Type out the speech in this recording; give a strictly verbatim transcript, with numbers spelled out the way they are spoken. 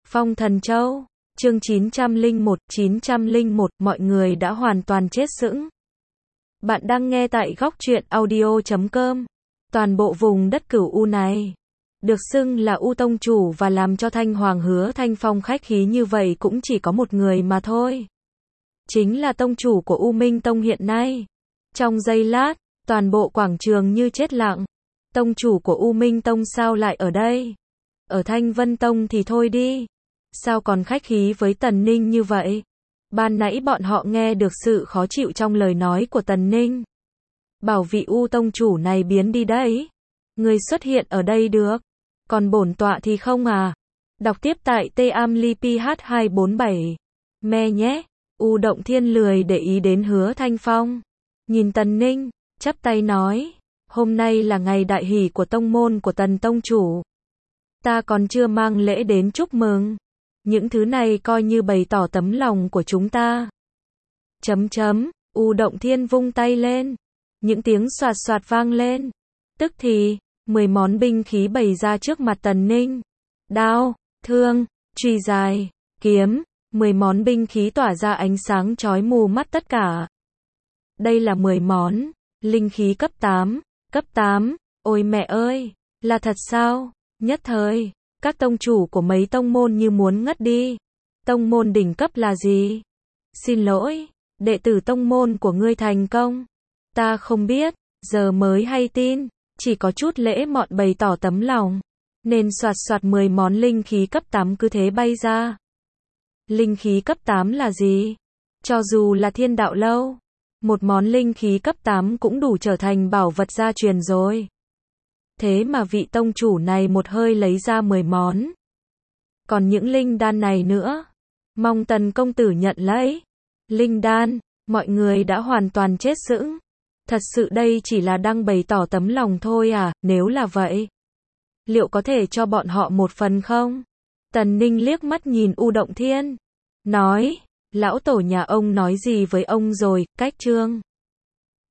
Phong Thần Châu, chương chín trăm lẻ một, chín trăm lẻ một, mọi người đã hoàn toàn chết sững. Bạn đang nghe tại góc truyện audio chấm com. Toàn bộ vùng đất Cửu U này, được xưng là U Tông Chủ và làm cho Thanh Hoàng Hứa Thanh Phong khách khí như vậy cũng chỉ có một người mà thôi. Chính là Tông Chủ của U Minh Tông hiện nay. Trong giây lát, toàn bộ quảng trường như chết lặng. Tông Chủ của U Minh Tông sao lại ở đây? Ở Thanh Vân Tông thì thôi đi. Sao còn khách khí với Tần Ninh như vậy? Ban nãy bọn họ nghe được sự khó chịu trong lời nói của Tần Ninh. Bảo vị U Tông Chủ này biến đi đấy. Người xuất hiện ở đây được. Còn bổn tọa thì không à? Đọc tiếp tại T A M L I P H hai bốn bảy. Me nhé. U Động Thiên lười để ý đến Hứa Thanh Phong. Nhìn Tần Ninh, chắp tay nói. Hôm nay là ngày đại hỷ của tông môn của Tần Tông Chủ. Ta còn chưa mang lễ đến chúc mừng. Những thứ này coi như bày tỏ tấm lòng của chúng ta. Chấm chấm, U Động Thiên vung tay lên. Những tiếng xoạt xoạt vang lên. Tức thì, mười món binh khí bày ra trước mặt Tần Ninh. Đao, thương, chùy dài, kiếm, mười món binh khí tỏa ra ánh sáng chói mù mắt tất cả. Đây là mười món, linh khí cấp tám, cấp tám, ôi mẹ ơi, là thật sao? Nhất thời, các tông chủ của mấy tông môn như muốn ngất đi. Tông môn đỉnh cấp là gì? Xin lỗi, đệ tử tông môn của ngươi thành công. Ta không biết, giờ mới hay tin, chỉ có chút lễ mọn bày tỏ tấm lòng. Nên soạt soạt mười món linh khí cấp tám cứ thế bay ra. Linh khí cấp tám là gì? Cho dù là Thiên Đạo Lâu, một món linh khí cấp tám cũng đủ trở thành bảo vật gia truyền rồi. Thế mà vị tông chủ này một hơi lấy ra mười món. Còn những linh đan này nữa, mong Tần công tử nhận lấy. Linh đan, mọi người đã hoàn toàn chết sững. Thật sự đây chỉ là đang bày tỏ tấm lòng thôi à? Nếu là vậy, liệu có thể cho bọn họ một phần không? Tần Ninh liếc mắt nhìn U Động Thiên, nói, lão tổ nhà ông nói gì với ông rồi? Cách chương